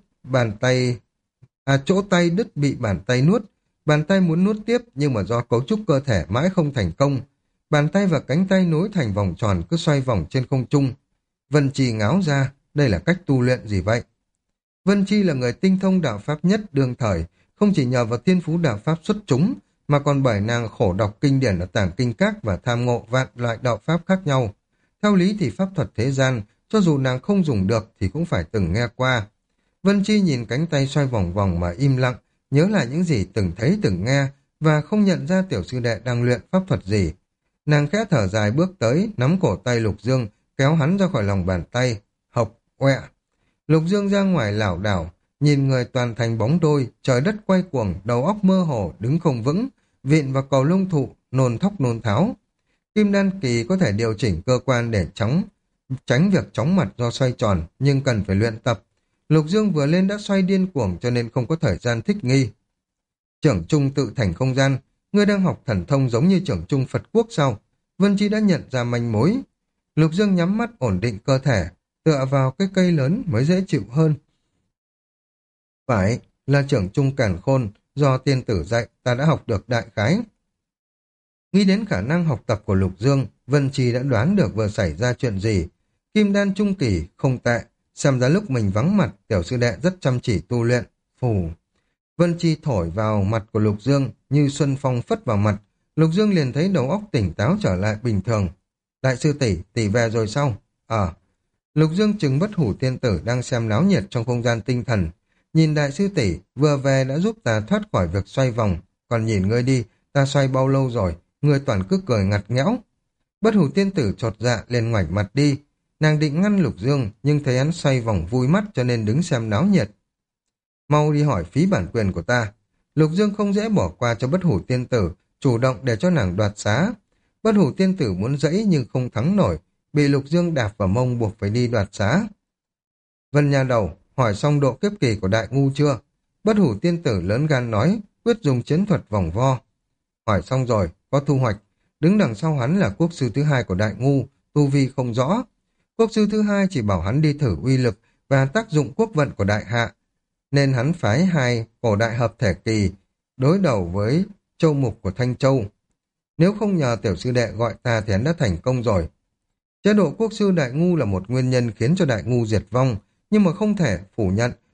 chỗ tay đứt bị bàn tay nuốt. Bàn tay muốn nuốt tiếp nhưng mà do cấu trúc cơ thể mãi không thành công. Bàn tay và cánh tay nối thành vòng tròn cứ xoay vòng trên không trung. Vân Chi ngáo ra, đây là cách tu luyện gì vậy? Vân Chi là người tinh thông đạo pháp nhất đương thời, không chỉ nhờ vào thiên phú đạo pháp xuất chúng, mà còn bởi nàng khổ đọc kinh điển ở tàng kinh các và tham ngộ vạn loại đạo pháp khác nhau. Theo lý thì pháp thuật thế gian, cho dù nàng không dùng được thì cũng phải từng nghe qua. Vân Chi nhìn cánh tay xoay vòng vòng mà im lặng, nhớ lại những gì từng thấy từng nghe, và không nhận ra tiểu sư đệ đang luyện pháp thuật gì. Nàng khẽ thở dài bước tới, nắm cổ tay Lục Dương, kéo hắn ra khỏi lòng bàn tay. Hộc, oẹ. Lục Dương ra ngoài lảo đảo, nhìn người toàn thành bóng đôi, trời đất quay cuồng, đầu óc mơ hồ, đứng không vững, vịn vào cầu lông thụ, nôn thóc nôn tháo. Kim đan kỳ có thể điều chỉnh cơ quan để tránh việc chóng mặt do xoay tròn, nhưng cần phải luyện tập. Lục Dương vừa lên đã xoay điên cuồng cho nên không có thời gian thích nghi. Trưởng trung tự thành không gian, ngươi đang học thần thông giống như trưởng trung Phật quốc sao? Vân Chi đã nhận ra manh mối. Lục Dương nhắm mắt ổn định cơ thể, tựa vào cái cây lớn mới dễ chịu hơn. Phải, là trưởng trung càn khôn, do tiên tử dạy ta đã học được đại khái. Nghĩ đến khả năng học tập của Lục Dương, Vân Chi đã đoán được vừa xảy ra chuyện gì. Kim đan trung kỳ, không tệ, xem ra lúc mình vắng mặt, tiểu sư đệ rất chăm chỉ tu luyện. Phù. Vân Chi thổi vào mặt của Lục Dương, như xuân phong phất vào mặt. Lục Dương liền thấy đầu óc tỉnh táo trở lại bình thường. Đại sư tỷ về rồi sao? Lục Dương chừng Bất hủ tiên tử đang xem náo nhiệt trong không gian tinh thần. Nhìn đại sư tỷ vừa về đã giúp ta thoát khỏi việc xoay vòng. Còn nhìn ngươi đi, ta xoay bao lâu rồi, ngươi toàn cứ cười ngặt nghẽo. Bất hủ tiên tử chột dạ liền ngoảnh mặt đi. Nàng định ngăn Lục Dương, nhưng thấy hắn xoay vòng vui mắt cho nên đứng xem náo nhiệt. Mau đi hỏi phí bản quyền của ta. Lục Dương không dễ bỏ qua cho bất hủ tiên tử, chủ động để cho nàng đoạt xá. Bất hủ tiên tử muốn dãy nhưng không thắng nổi, bị Lục Dương đạp vào mông buộc phải đi đoạt xá. Vân nhà đầu, hỏi xong độ kiếp kỳ của đại ngu chưa? Bất hủ tiên tử lớn gan nói, quyết dùng chiến thuật vòng vo. Hỏi xong rồi, có thu hoạch. Đứng đằng sau hắn là quốc sư thứ hai của đại ngu, tu vi không rõ. Quốc sư thứ hai chỉ bảo hắn đi thử uy lực và tác dụng quốc vận của đại hạ, nên hắn phái hai cổ đại hợp thể kỳ đối đầu với châu mục của Thanh Châu. Nếu không nhờ tiểu sư đệ gọi ta thì hắn đã thành công rồi. Chế độ quốc sư đại ngu là một nguyên nhân khiến cho đại ngu diệt vong, nhưng mà không thể phủ nhận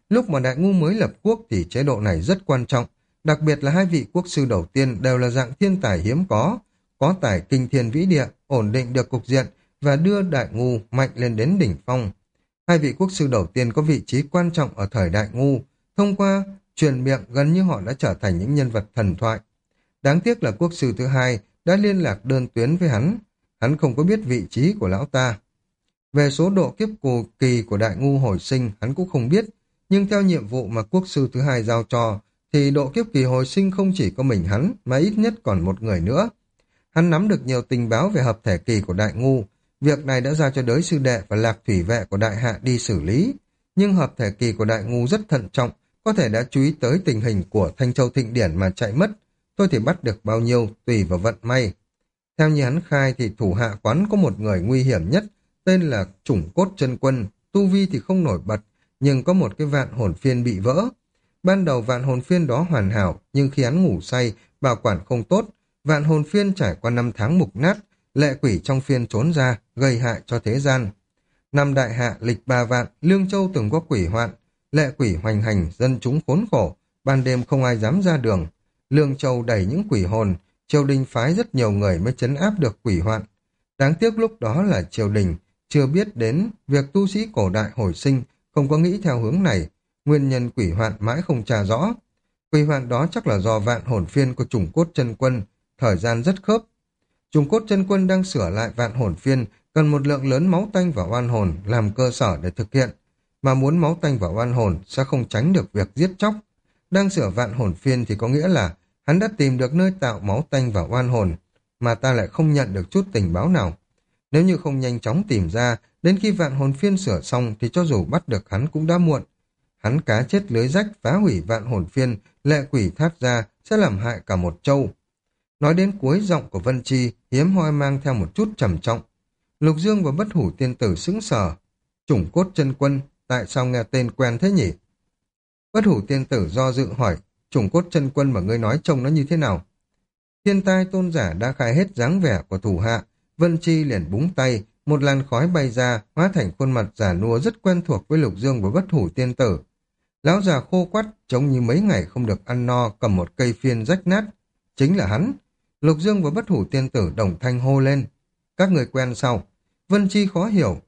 Lúc mà Đại Ngu mới lập quốc thì chế độ này rất quan trọng, đặc biệt là hai vị quốc sư đầu tiên đều là dạng thiên tài hiếm có tài kinh thiên vĩ địa, ổn định được cục diện và đưa Đại Ngu mạnh lên đến đỉnh phong. Hai vị quốc sư đầu tiên có vị trí quan trọng ở thời Đại Ngu, thông qua truyền miệng gần như họ đã trở thành những nhân vật thần thoại. Đáng tiếc là quốc sư thứ hai đã liên lạc đơn tuyến với hắn không có biết vị trí của lão ta. Về số độ kiếp kỳ của Đại Ngu hồi sinh hắn cũng không biết, nhưng theo nhiệm vụ mà quốc sư thứ hai giao cho thì độ kiếp kỳ hồi sinh không chỉ có mình hắn mà ít nhất còn một người nữa. Hắn nắm được nhiều tình báo về hợp thể kỳ của Đại Ngu, việc này đã giao cho đới sư đệ và lạc thủy vệ của Đại Hạ đi xử lý. Nhưng hợp thể kỳ của Đại Ngu rất thận trọng, có thể đã chú ý tới tình hình của Thanh Châu Thịnh Điển mà chạy mất, thôi thì bắt được bao nhiêu tùy vào vận may. Theo như hắn khai thì thủ hạ quán có một người nguy hiểm nhất, tên là Chủng Cốt Chân Quân, tu vi thì không nổi bật, nhưng có một cái vạn hồn phiên bị vỡ. Ban đầu vạn hồn phiên đó hoàn hảo, nhưng khi hắn ngủ say, bảo quản không tốt, vạn hồn phiên trải qua 5 tháng mục nát, lệ quỷ trong phiên trốn ra, gây hại cho thế gian. Năm Đại Hạ lịch 3 vạn, Lương Châu từng có quỷ hoạn, lệ quỷ hoành hành, dân chúng khốn khổ, ban đêm không ai dám ra đường. Lương Châu đầy những quỷ hồn, triều đình phái rất nhiều người mới trấn áp được quỷ hoạn. Đáng tiếc lúc đó là triều đình chưa biết đến việc tu sĩ cổ đại hồi sinh, không có nghĩ theo hướng này, nguyên nhân quỷ hoạn mãi không tra rõ. Quỷ hoạn đó chắc là do vạn hồn phiên của Chủng Cốt Chân Quân, thời gian rất khớp. Chủng Cốt Chân Quân đang sửa lại vạn hồn phiên, cần một lượng lớn máu tanh và oan hồn làm cơ sở để thực hiện, mà muốn máu tanh và oan hồn sẽ không tránh được việc giết chóc. Đang sửa vạn hồn phiên thì có nghĩa là hắn đã tìm được nơi tạo máu tanh và oan hồn, mà ta lại không nhận được chút tình báo nào. Nếu như không nhanh chóng tìm ra, đến khi vạn hồn phiên sửa xong thì cho dù bắt được hắn cũng đã muộn. Hắn cá chết lưới rách phá hủy vạn hồn phiên, lệ quỷ thát ra sẽ làm hại cả một châu. Nói đến cuối giọng của Vân Chi hiếm hoi mang theo một chút trầm trọng. Lục Dương và Bất Hủ Tiên Tử sững sờ. Chủng Cốt Chân Quân, tại sao nghe tên quen thế nhỉ? Bất Hủ Tiên Tử do dự hỏi, Chủng Cốt Chân Quân mà ngươi nói trông nó như thế nào? Thiên Tai tôn giả đã khai hết dáng vẻ của thủ hạ, Vân Chi liền búng tay, một làn khói bay ra, hóa thành khuôn mặt già nua rất quen thuộc với Lục Dương và Bất Hủ Tiên Tử. Lão già khô quắt, trông như mấy ngày không được ăn no, cầm một cây phiên rách nát. Chính là hắn. Lục Dương và Bất Hủ Tiên Tử đồng thanh hô lên. Các người quen sao? Vân Chi khó hiểu.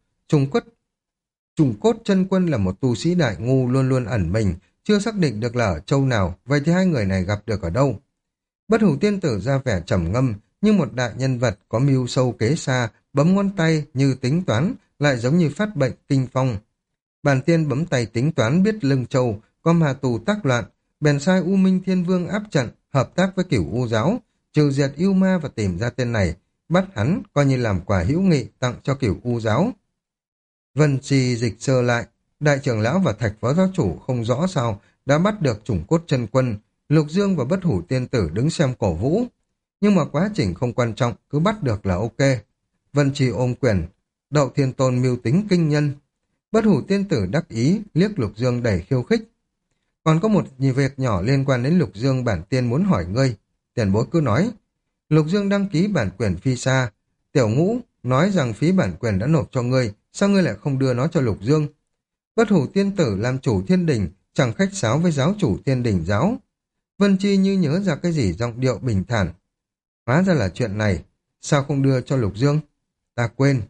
Trùng Cốt Chân Quân là một tu sĩ Đại Ngu luôn luôn ẩn mình, chưa xác định được là ở châu nào, vậy thì hai người này gặp được ở đâu? Bất Hủ Tiên Tử ra vẻ trầm ngâm, như một đại nhân vật có mưu sâu kế xa, bấm ngón tay như tính toán, lại giống như phát bệnh kinh phong. Bàn tiên bấm tay tính toán biết Lương Châu có ma tù tác loạn, bèn sai U Minh Thiên Vương áp trận, hợp tác với Cửu U giáo, trừ diệt yêu ma và tìm ra tên này, bắt hắn coi như làm quà hữu nghị tặng cho Cửu U giáo. Vân Chi dịch sơ lại, đại trưởng lão và Thạch phó giáo chủ không rõ sao đã bắt được Chủng Cốt Chân Quân, Lục Dương và Bất Hủ Tiên Tử đứng xem cổ vũ. Nhưng mà quá trình không quan trọng, cứ bắt được là ok. Vân Chi ôm quyền, Đậu Thiên Tôn mưu tính kinh nhân. Bất Hủ Tiên Tử đắc ý, liếc Lục Dương đầy khiêu khích. Còn có một việc nhỏ liên quan đến Lục Dương bản tiên muốn hỏi ngươi. Tiền bối cứ nói. Lục Dương đăng ký bản quyền phi xa. Tiểu Ngũ nói rằng phí bản quyền đã nộp cho ngươi, sao ngươi lại không đưa nó cho Lục Dương? Bất Hủ Tiên Tử làm chủ thiên đình, chẳng khách sáo với giáo chủ thiên đình giáo. Vân Chi như nhớ ra cái gì giọng điệu bình thản. Hóa ra là chuyện này, sao không đưa cho Lục Dương? Ta quên.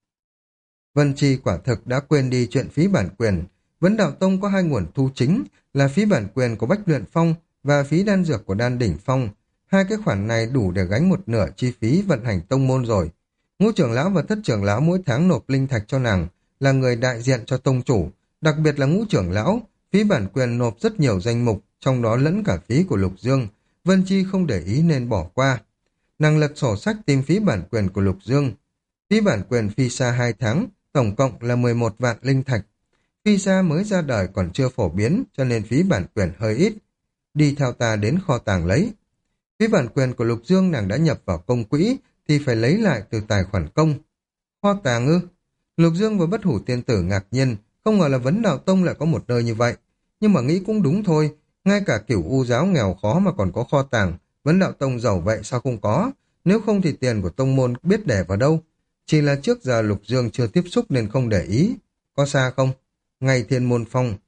Vân Chi quả thực đã quên đi chuyện phí bản quyền. Vấn Đạo Tông có hai nguồn thu chính là phí bản quyền của Bách Luyện Phong và phí đan dược của Đan Đỉnh Phong. Hai cái khoản này đủ để gánh một nửa chi phí vận hành tông môn rồi. Ngũ trưởng lão và thất trưởng lão mỗi tháng nộp linh thạch cho nàng, là người đại diện cho tông chủ, đặc biệt là ngũ trưởng lão, phí bản quyền nộp rất nhiều danh mục, trong đó lẫn cả phí của Lục Dương. Vân Chi không để ý nên bỏ qua. Nàng lật sổ sách tìm phí bản quyền của Lục Dương. Phí bản quyền phi xa 2 tháng, tổng cộng là 11 vạn linh thạch. Phi xa mới ra đời còn chưa phổ biến, cho nên phí bản quyền hơi ít. Đi theo ta đến kho tàng lấy. Phí bản quyền của Lục Dương nàng đã nhập vào công quỹ, thì phải lấy lại từ tài khoản công. Kho tàng ư? Lục Dương và Bất Hủ Tiên Tử ngạc nhiên, không ngờ là Vấn Đạo Tông lại có một nơi như vậy. Nhưng mà nghĩ cũng đúng thôi, ngay cả Cửu U giáo nghèo khó mà còn có kho tàng, Vấn Đạo Tông giàu vậy sao không có? Nếu không thì tiền của tông môn biết để vào đâu? Chỉ là trước giờ Lục Dương chưa tiếp xúc nên không để ý. Có xa không? Ngay Thiên Môn Phong.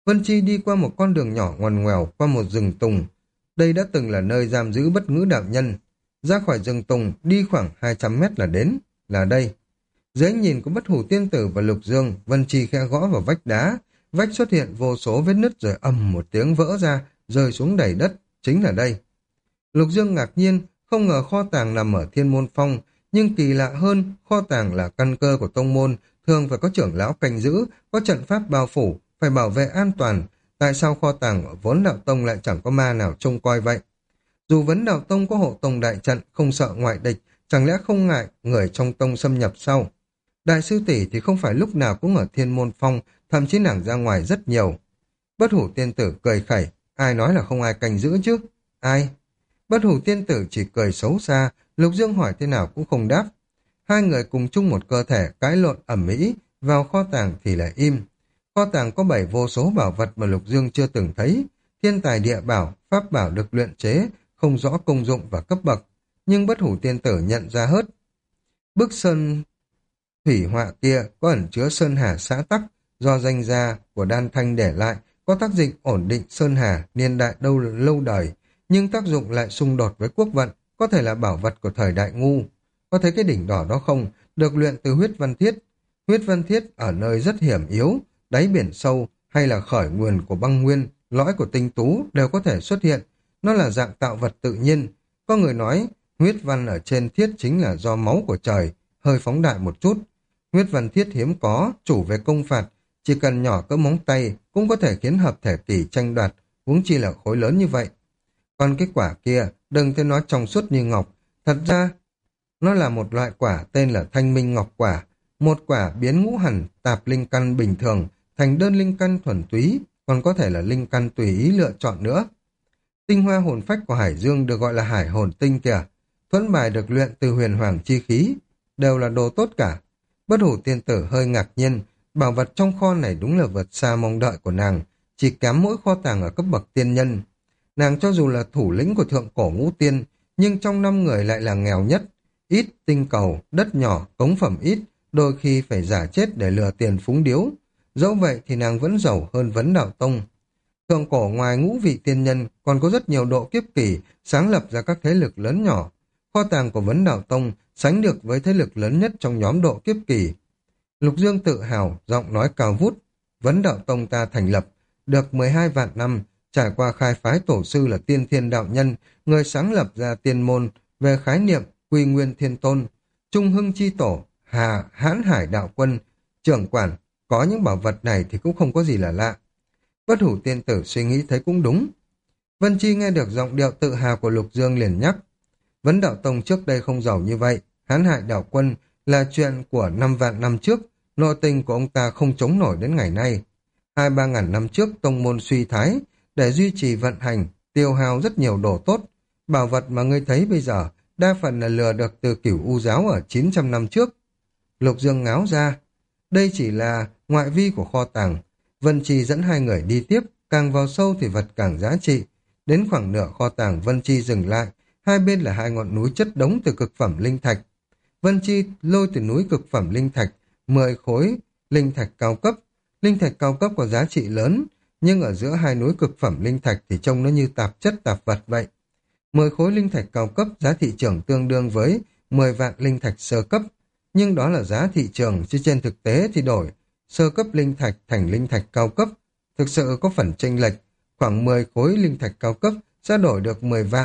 Vân Chi đi qua một con đường nhỏ ngoằn ngoèo, qua một rừng tùng. Đây đã từng là nơi giam giữ bất ngữ đạo nhân. Ra khỏi rừng tùng, đi khoảng 200 mét là đến, là đây. Dưới ánh nhìn của Bất Hủ Tiên Tử và Lục Dương, Vân Chi khẽ gõ vào vách đá. Vách xuất hiện vô số vết nứt rồi ầm một tiếng vỡ ra, rơi xuống đầy đất, chính là đây. Lục Dương ngạc nhiên, không ngờ kho tàng nằm ở Thiên Môn Phong, nhưng kỳ lạ hơn, kho tàng là căn cơ của tông môn, thường phải có trưởng lão canh giữ, có trận pháp bao phủ, phải bảo vệ an toàn. Tại sao kho tàng ở Vấn Đạo Tông lại chẳng có ma nào trông coi vậy? Dù Vấn Đạo Tông có hộ tông đại trận, không sợ ngoại địch, chẳng lẽ không ngại người trong tông xâm nhập sau? Đại sư tỷ thì không phải lúc nào cũng ở Thiên Môn Phong, thậm chí nàng ra ngoài rất nhiều. Bất Hủ Tiên Tử cười khẩy, ai nói là không ai canh giữ chứ? Ai? Bất Hủ Tiên Tử chỉ cười xấu xa, Lục Dương hỏi thế nào cũng không đáp. Hai người cùng chung một cơ thể cãi lộn ầm ĩ, vào kho tàng thì lại im. Kho tàng có 7 vô số bảo vật mà Lục Dương chưa từng thấy, thiên tài địa bảo, pháp bảo được luyện chế, không rõ công dụng và cấp bậc, nhưng Bất Hủ Tiên Tử nhận ra hết. Bức sơn thủy họa kia có ẩn chứa sơn hà xã tắc do danh gia của Đan Thanh để lại, có tác dụng ổn định sơn hà niên đại lâu đời, nhưng tác dụng lại xung đột với quốc vận, có thể là bảo vật của thời đại ngu. Có thấy cái đỉnh đỏ đó không? Được luyện từ huyết văn thiết. Huyết văn thiết ở nơi rất hiểm yếu, đáy biển sâu hay là khởi nguồn của băng nguyên, lõi của tinh tú đều có thể xuất hiện. Nó là dạng tạo vật tự nhiên. Có người nói huyết văn ở trên thiết chính là do máu của trời, hơi phóng đại một chút. Huyết văn thiết hiếm có, chủ về công phạt, chỉ cần nhỏ cỡ móng tay cũng có thể khiến hợp thể kỳ tranh đoạt, huống chi là khối lớn như vậy. Còn cái quả kia, đừng thấy nó trong suốt như ngọc, thật ra nó là một loại quả tên là thanh minh ngọc quả, một quả biến ngũ hành tạp linh căn bình thường thành đơn linh căn thuần túy, còn có thể là linh căn tùy ý lựa chọn nữa. Tinh hoa hồn phách của Hải Dương được gọi là hải hồn tinh kìa, thuẫn bài được luyện từ huyền hoàng chi khí, đều là đồ tốt cả. Bất Hủ Tiên Tử hơi ngạc nhiên, bảo vật trong kho này đúng là vượt xa mong đợi của nàng, chỉ kém mỗi kho tàng ở cấp bậc tiên nhân. Nàng cho dù là thủ lĩnh của thượng cổ ngũ tiên, nhưng trong 5 người lại là nghèo nhất, ít tinh cầu, đất nhỏ, cống phẩm ít, đôi khi phải giả chết để lừa tiền phúng điếu. Dẫu vậy thì nàng vẫn giàu hơn Vấn Đạo Tông. Thượng cổ ngoài ngũ vị tiên nhân còn có rất nhiều độ kiếp kỳ sáng lập ra các thế lực lớn nhỏ. Kho tàng của Vấn Đạo Tông sánh được với thế lực lớn nhất trong nhóm độ kiếp kỳ. Lục Dương tự hào, giọng nói cao vút. Vấn Đạo Tông ta thành lập, được 12 vạn năm, trải qua khai phái tổ sư là Tiên Thiên Đạo Nhân, người sáng lập ra tiên môn về khái niệm Quy Nguyên Thiên Tôn, Trung Hưng Chi Tổ, Hãn Hải Đạo Quân, trưởng quản, có những bảo vật này thì cũng không có gì là lạ. Bất Hủ Tiên Tử suy nghĩ thấy cũng đúng. Vân Chi nghe được giọng điệu tự hào của Lục Dương liền nhắc. Vấn Đạo Tông trước đây không giàu như vậy, Hãn Hải Đạo Quân là chuyện của 5 vạn năm trước, nội tình của ông ta không chống nổi đến ngày nay. 2-3 ngàn năm trước tông môn suy thái, để duy trì vận hành, tiêu hao rất nhiều đồ tốt. Bảo vật mà ngươi thấy bây giờ, đa phần là lừa được từ Cửu U giáo ở 900 năm trước. Lục Dương ngáo ra, đây chỉ là ngoại vi của kho tàng. Vân Chi dẫn hai người đi tiếp, càng vào sâu thì vật càng giá trị. Đến khoảng nửa kho tàng Vân Chi dừng lại, hai bên là hai ngọn núi chất đống từ cực phẩm linh thạch. Vân Chi lôi từ núi cực phẩm linh thạch 10 khối linh thạch cao cấp. Linh thạch cao cấp có giá trị lớn, nhưng ở giữa hai núi cực phẩm linh thạch thì trông nó như tạp chất tạp vật vậy. 10 khối linh thạch cao cấp giá thị trường tương đương với 10 vạn linh thạch sơ cấp, nhưng đó là giá thị trường, chứ trên thực tế thì đổi sơ cấp linh thạch thành linh thạch cao cấp thực sự có phần chênh lệch. Khoảng 10 khối linh thạch cao cấp sẽ đổi được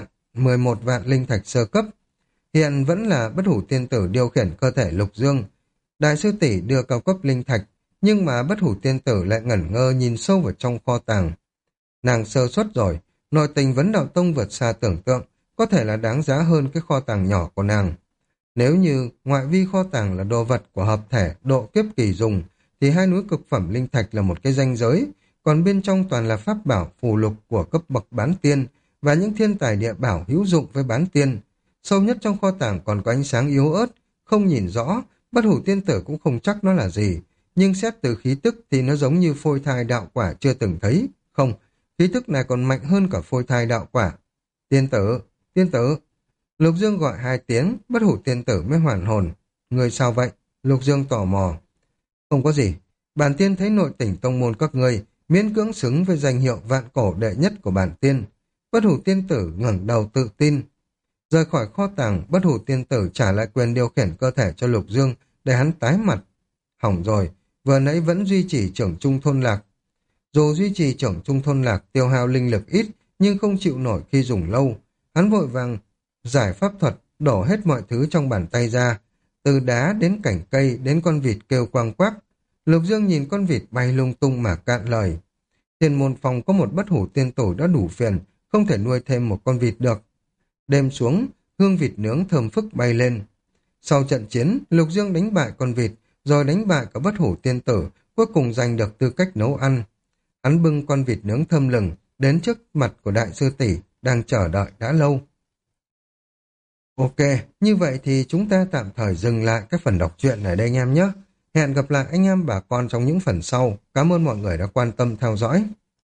11 vạn linh thạch sơ cấp. Hiện vẫn là Bất Hủ Tiên Tử điều khiển cơ thể Lục Dương. Đại sư tỷ đưa cao cấp linh thạch, nhưng mà Bất Hủ Tiên Tử lại ngẩn ngơ nhìn sâu vào trong kho tàng. Nàng sơ suất rồi, nội tình Vấn Đạo Tông vượt xa tưởng tượng, có thể là đáng giá hơn cái kho tàng nhỏ của nàng. Nếu như ngoại vi kho tàng là đồ vật của hợp thể độ kiếp kỳ dùng, thì hai núi cực phẩm linh thạch là một cái ranh giới, còn bên trong toàn là pháp bảo phù lục của cấp bậc bán tiên và những thiên tài địa bảo hữu dụng với bán tiên. Sâu nhất trong kho tàng còn có ánh sáng yếu ớt, không nhìn rõ, Bất Hủ Tiên Tử cũng không chắc nó là gì, nhưng xét từ khí tức thì nó giống như phôi thai đạo quả chưa từng thấy. Không, khí tức này còn mạnh hơn cả phôi thai đạo quả. Tiên tử, tiên tử. Lục Dương gọi 2 tiếng, Bất Hủ Tiên Tử mới hoàn hồn. Người sao vậy? Lục Dương tò mò. Không có gì, bản tiên thấy nội tình tông môn các ngươi miễn cưỡng xứng với danh hiệu vạn cổ đệ nhất của bản tiên. Bất hủ tiên tử ngẩng đầu tự tin. Rời khỏi kho tàng, bất hủ tiên tử trả lại quyền điều khiển cơ thể cho Lục Dương để hắn tái mặt. Hỏng rồi, vừa nãy vẫn duy trì trưởng trung thôn lạc. Dù duy trì trưởng trung thôn lạc tiêu hao linh lực ít, nhưng không chịu nổi khi dùng lâu. Hắn vội vàng giải pháp thuật, đổ hết mọi thứ trong bàn tay ra, từ đá đến cành cây đến con vịt kêu quang quác. Lục Dương nhìn con vịt bay lung tung mà cạn lời. Thiên môn phòng có một bất hủ tiên tổ đã đủ phiền, không thể nuôi thêm một con vịt được. Đêm xuống, hương vịt nướng thơm phức bay lên. Sau trận chiến, Lục Dương đánh bại con vịt, rồi đánh bại cả bất hủ tiên tử, cuối cùng giành được tư cách nấu ăn. Hắn bưng con vịt nướng thơm lừng đến trước mặt của đại sư tỷ đang chờ đợi đã lâu. Ok, như vậy thì chúng ta tạm thời dừng lại các phần đọc truyện ở đây anh em nhé. Hẹn gặp lại anh em bà con trong những phần sau. Cảm ơn mọi người đã quan tâm theo dõi.